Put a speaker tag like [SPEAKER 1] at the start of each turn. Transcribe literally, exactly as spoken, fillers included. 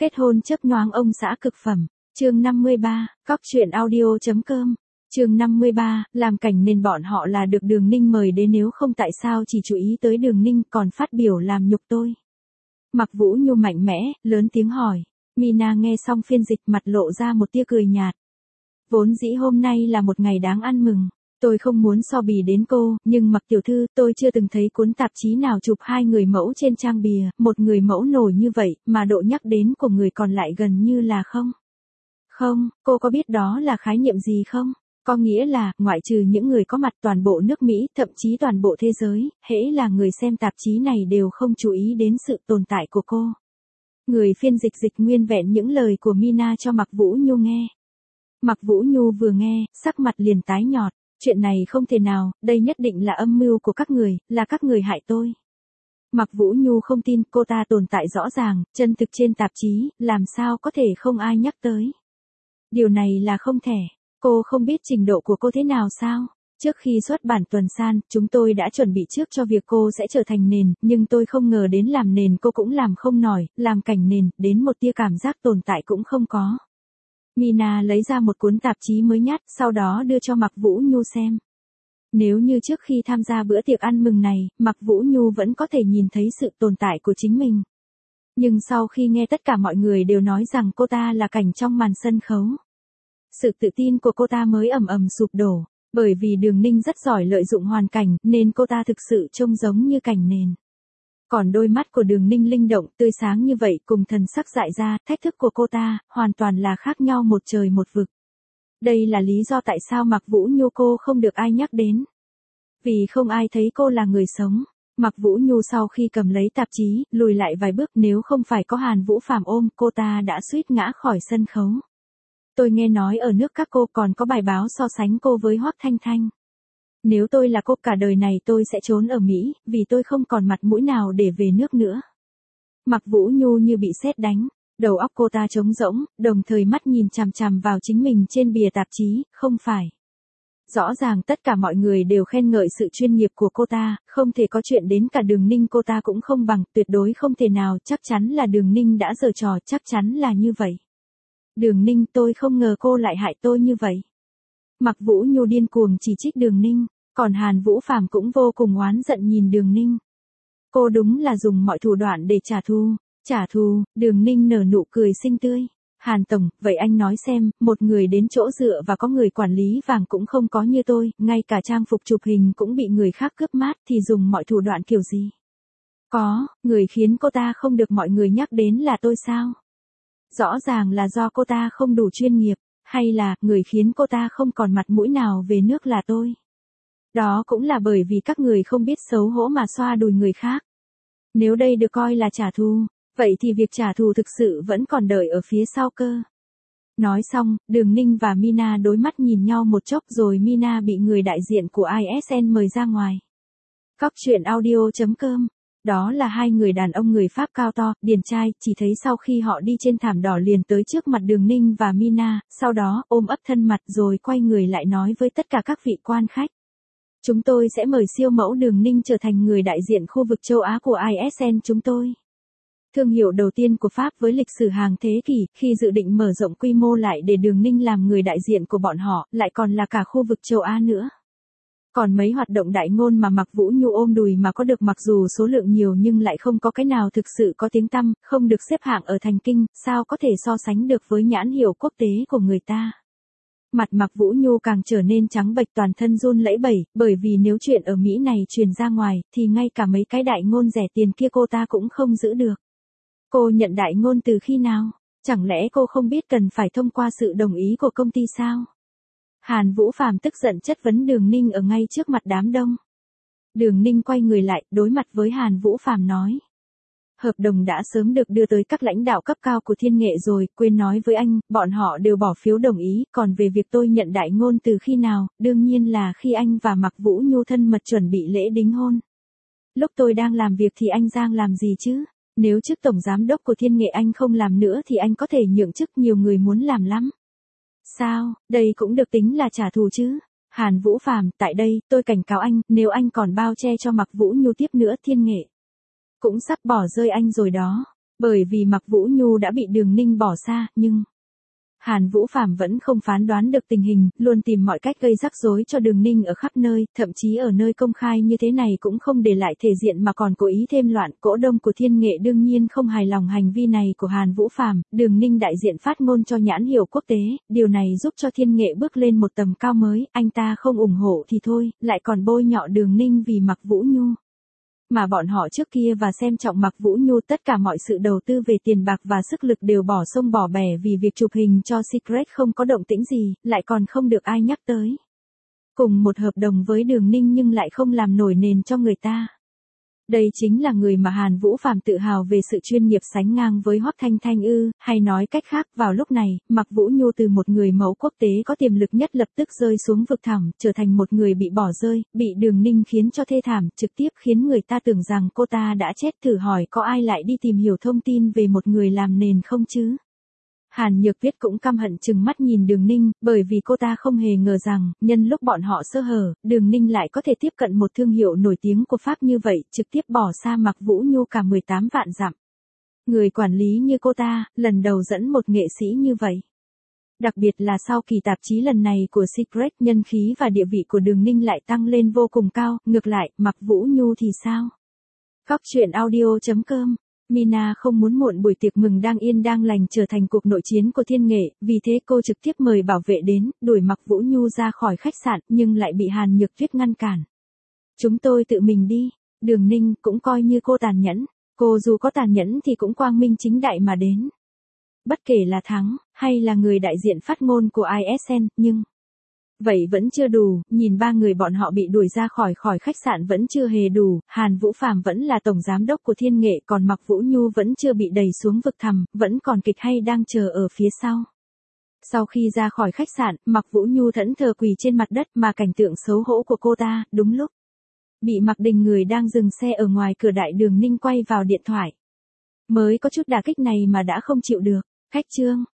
[SPEAKER 1] Kết hôn chớp nhoáng ông xã cực phẩm. Chương năm mươi ba, cóc truyện audio.com. Chương năm mươi ba, làm cảnh nên bọn họ là được Đường Ninh mời đến, nếu không tại sao chỉ chú ý tới Đường Ninh còn phát biểu làm nhục tôi. Mặc Vũ Nhu mạnh mẽ, lớn tiếng hỏi. Mina nghe xong phiên dịch, mặt lộ ra một tia cười nhạt. Vốn dĩ hôm nay là một ngày đáng ăn mừng. Tôi không muốn so bì đến cô, nhưng Mặc tiểu thư, tôi chưa từng thấy cuốn tạp chí nào chụp hai người mẫu trên trang bìa, một người mẫu nổi như vậy, mà độ nhắc đến của người còn lại gần như là không. Không, cô có biết đó là khái niệm gì không? Có nghĩa là, ngoại trừ những người có mặt toàn bộ nước Mỹ, thậm chí toàn bộ thế giới, hễ là người xem tạp chí này đều không chú ý đến sự tồn tại của cô. Người phiên dịch dịch nguyên vẹn những lời của Mina cho Mặc Vũ Nhu nghe. Mặc Vũ Nhu vừa nghe, sắc mặt liền tái nhọt. Chuyện này không thể nào, đây nhất định là âm mưu của các người, là các người hại tôi. Mặc Vũ Nhu không tin, cô ta tồn tại rõ ràng, chân thực trên tạp chí, làm sao có thể không ai nhắc tới. Điều này là không thể. Cô không biết trình độ của cô thế nào sao? Trước khi xuất bản tuần san, chúng tôi đã chuẩn bị trước cho việc cô sẽ trở thành nền, nhưng tôi không ngờ đến làm nền cô cũng làm không nổi, làm cảnh nền, đến một tia cảm giác tồn tại cũng không có. Mina lấy ra một cuốn tạp chí mới nhất, sau đó đưa cho Mặc Vũ Nhu xem. Nếu như trước khi tham gia bữa tiệc ăn mừng này, Mặc Vũ Nhu vẫn có thể nhìn thấy sự tồn tại của chính mình. Nhưng sau khi nghe tất cả mọi người đều nói rằng cô ta là cảnh trong màn sân khấu, sự tự tin của cô ta mới ầm ầm sụp đổ. Bởi vì Đường Ninh rất giỏi lợi dụng hoàn cảnh, nên cô ta thực sự trông giống như cảnh nền. Còn đôi mắt của Đường Ninh linh động, tươi sáng như vậy, cùng thần sắc dại ra, thách thức của cô ta, hoàn toàn là khác nhau một trời một vực. Đây là lý do tại sao Mặc Vũ Nhu cô không được ai nhắc đến. Vì không ai thấy cô là người sống. Mặc Vũ Nhu sau khi cầm lấy tạp chí, lùi lại vài bước, nếu không phải có Hàn Vũ Phàm ôm, cô ta đã suýt ngã khỏi sân khấu. Tôi nghe nói ở nước các cô còn có bài báo so sánh cô với Hoắc Thanh Thanh. Nếu tôi là cô, cả đời này tôi sẽ trốn ở Mỹ, vì tôi không còn mặt mũi nào để về nước nữa. Mặc Vũ Nhu như bị sét đánh, đầu óc cô ta trống rỗng, đồng thời mắt nhìn chằm chằm vào chính mình trên bìa tạp chí, không phải. Rõ ràng tất cả mọi người đều khen ngợi sự chuyên nghiệp của cô ta, không thể có chuyện đến cả Đường Ninh cô ta cũng không bằng, tuyệt đối không thể nào, chắc chắn là Đường Ninh đã giở trò, chắc chắn là như vậy. Đường Ninh, tôi không ngờ cô lại hại tôi như vậy. Mặc Vũ Nhu điên cuồng chỉ trích Đường Ninh, còn Hàn Vũ Phàm cũng vô cùng oán giận nhìn Đường Ninh. Cô đúng là dùng mọi thủ đoạn để trả thù, trả thù. Đường Ninh nở nụ cười xinh tươi. Hàn Tổng, vậy anh nói xem, một người đến chỗ dựa và có người quản lý vàng cũng không có như tôi, ngay cả trang phục chụp hình cũng bị người khác cướp mát thì dùng mọi thủ đoạn kiểu gì? Có, người khiến cô ta không được mọi người nhắc đến là tôi sao? Rõ ràng là do cô ta không đủ chuyên nghiệp, hay là người khiến cô ta không còn mặt mũi nào về nước là tôi. Đó cũng là bởi vì các người không biết xấu hổ mà xoa đùi người khác. Nếu đây được coi là trả thù, vậy thì việc trả thù thực sự vẫn còn đợi ở phía sau cơ. Nói xong, Đường Ninh và Mina đối mắt nhìn nhau một chốc rồi Mina bị người đại diện của i ét en mời ra ngoài. Cóc truyện audio.com. Đó là hai người đàn ông người Pháp cao to, điển trai, chỉ thấy sau khi họ đi trên thảm đỏ liền tới trước mặt Đường Ninh và Mina, sau đó ôm ấp thân mật rồi quay người lại nói với tất cả các vị quan khách. Chúng tôi sẽ mời siêu mẫu Đường Ninh trở thành người đại diện khu vực châu Á của i ét en chúng tôi. Thương hiệu đầu tiên của Pháp với lịch sử hàng thế kỷ, khi dự định mở rộng quy mô lại để Đường Ninh làm người đại diện của bọn họ, lại còn là cả khu vực châu Á nữa. Còn mấy hoạt động đại ngôn mà Mặc Vũ Nhu ôm đùi mà có được, mặc dù số lượng nhiều nhưng lại không có cái nào thực sự có tiếng tăm, không được xếp hạng ở thành kinh, sao có thể so sánh được với nhãn hiệu quốc tế của người ta. Mặt Mặc Vũ Nhu càng trở nên trắng bệch, toàn thân run lẩy bẩy, bởi vì nếu chuyện ở Mỹ này truyền ra ngoài, thì ngay cả mấy cái đại ngôn rẻ tiền kia cô ta cũng không giữ được. Cô nhận đại ngôn từ khi nào? Chẳng lẽ cô không biết cần phải thông qua sự đồng ý của công ty sao? Hàn Vũ Phàm tức giận chất vấn Đường Ninh ở ngay trước mặt đám đông. Đường Ninh quay người lại, đối mặt với Hàn Vũ Phàm nói. Hợp đồng đã sớm được đưa tới các lãnh đạo cấp cao của Thiên Nghệ rồi, quên nói với anh, bọn họ đều bỏ phiếu đồng ý, còn về việc tôi nhận đại ngôn từ khi nào, đương nhiên là khi anh và Mặc Vũ Nhu thân mật chuẩn bị lễ đính hôn. Lúc tôi đang làm việc thì anh Giang làm gì chứ? Nếu chức tổng giám đốc của Thiên Nghệ anh không làm nữa thì anh có thể nhượng chức, nhiều người muốn làm lắm. Sao, đây cũng được tính là trả thù chứ? Hàn Vũ Phàm, tại đây, tôi cảnh cáo anh, nếu anh còn bao che cho Mặc Vũ Nhu tiếp nữa, Thiên Nghệ cũng sắp bỏ rơi anh rồi đó. Bởi vì Mạc Vũ Nhu đã bị Đường Ninh bỏ xa, nhưng Hàn Vũ Phàm vẫn không phán đoán được tình hình, luôn tìm mọi cách gây rắc rối cho Đường Ninh ở khắp nơi, thậm chí ở nơi công khai như thế này cũng không để lại thể diện mà còn cố ý thêm loạn. Cổ đông của Thiên Nghệ đương nhiên không hài lòng hành vi này của Hàn Vũ Phàm, Đường Ninh đại diện phát ngôn cho nhãn hiệu quốc tế, điều này giúp cho Thiên Nghệ bước lên một tầm cao mới, anh ta không ủng hộ thì thôi, lại còn bôi nhọ Đường Ninh vì Mạc Vũ Nhu. Mà bọn họ trước kia và xem trọng Mạc Vũ Nhu, tất cả mọi sự đầu tư về tiền bạc và sức lực đều bỏ sông bỏ bẻ vì việc chụp hình cho Secret không có động tĩnh gì, lại còn không được ai nhắc tới. Cùng một hợp đồng với Đường Ninh nhưng lại không làm nổi nền cho người ta. Đây chính là người mà Hàn Vũ Phàm tự hào về sự chuyên nghiệp sánh ngang với Hoắc Thanh Thanh ư, hay nói cách khác, vào lúc này, Mạc Vũ Nhu từ một người mẫu quốc tế có tiềm lực nhất lập tức rơi xuống vực thẳm, trở thành một người bị bỏ rơi, bị Đường Ninh khiến cho thê thảm, trực tiếp khiến người ta tưởng rằng cô ta đã chết. Thử hỏi có ai lại đi tìm hiểu thông tin về một người làm nền không chứ? Hàn Nhược Tuyết cũng căm hận chừng mắt nhìn Đường Ninh, bởi vì cô ta không hề ngờ rằng, nhân lúc bọn họ sơ hở, Đường Ninh lại có thể tiếp cận một thương hiệu nổi tiếng của Pháp như vậy, trực tiếp bỏ xa Mạc Vũ Nhu cả mười tám vạn dặm. Người quản lý như cô ta, lần đầu dẫn một nghệ sĩ như vậy. Đặc biệt là sau kỳ tạp chí lần này của Secret, nhân khí và địa vị của Đường Ninh lại tăng lên vô cùng cao, ngược lại, Mạc Vũ Nhu thì sao? Cóc truyện audio chấm com Mina không muốn muộn buổi tiệc mừng đang yên đang lành trở thành cuộc nội chiến của Thiên Nghệ, vì thế cô trực tiếp mời bảo vệ đến, đuổi Mạc Vũ Nhu ra khỏi khách sạn, nhưng lại bị Hàn Nhược Tuyết ngăn cản. Chúng tôi tự mình đi. Đường Ninh cũng coi như cô tàn nhẫn, cô dù có tàn nhẫn thì cũng quang minh chính đại mà đến. Bất kể là thắng, hay là người đại diện phát ngôn của i ét en, nhưng vậy vẫn chưa đủ, nhìn ba người bọn họ bị đuổi ra khỏi khỏi khách sạn vẫn chưa hề đủ, Hàn Vũ Phàm vẫn là tổng giám đốc của Thiên Nghệ, còn Mạc Vũ Nhu vẫn chưa bị đẩy xuống vực thẳm, vẫn còn kịch hay đang chờ ở phía sau. Sau khi ra khỏi khách sạn, Mạc Vũ Nhu thẫn thờ quỳ trên mặt đất, mà cảnh tượng xấu hổ của cô ta, đúng lúc bị Mạc Đình người đang dừng xe ở ngoài cửa đại Đường Ninh quay vào điện thoại. Mới có chút đả kích này mà đã không chịu được. Khách trương,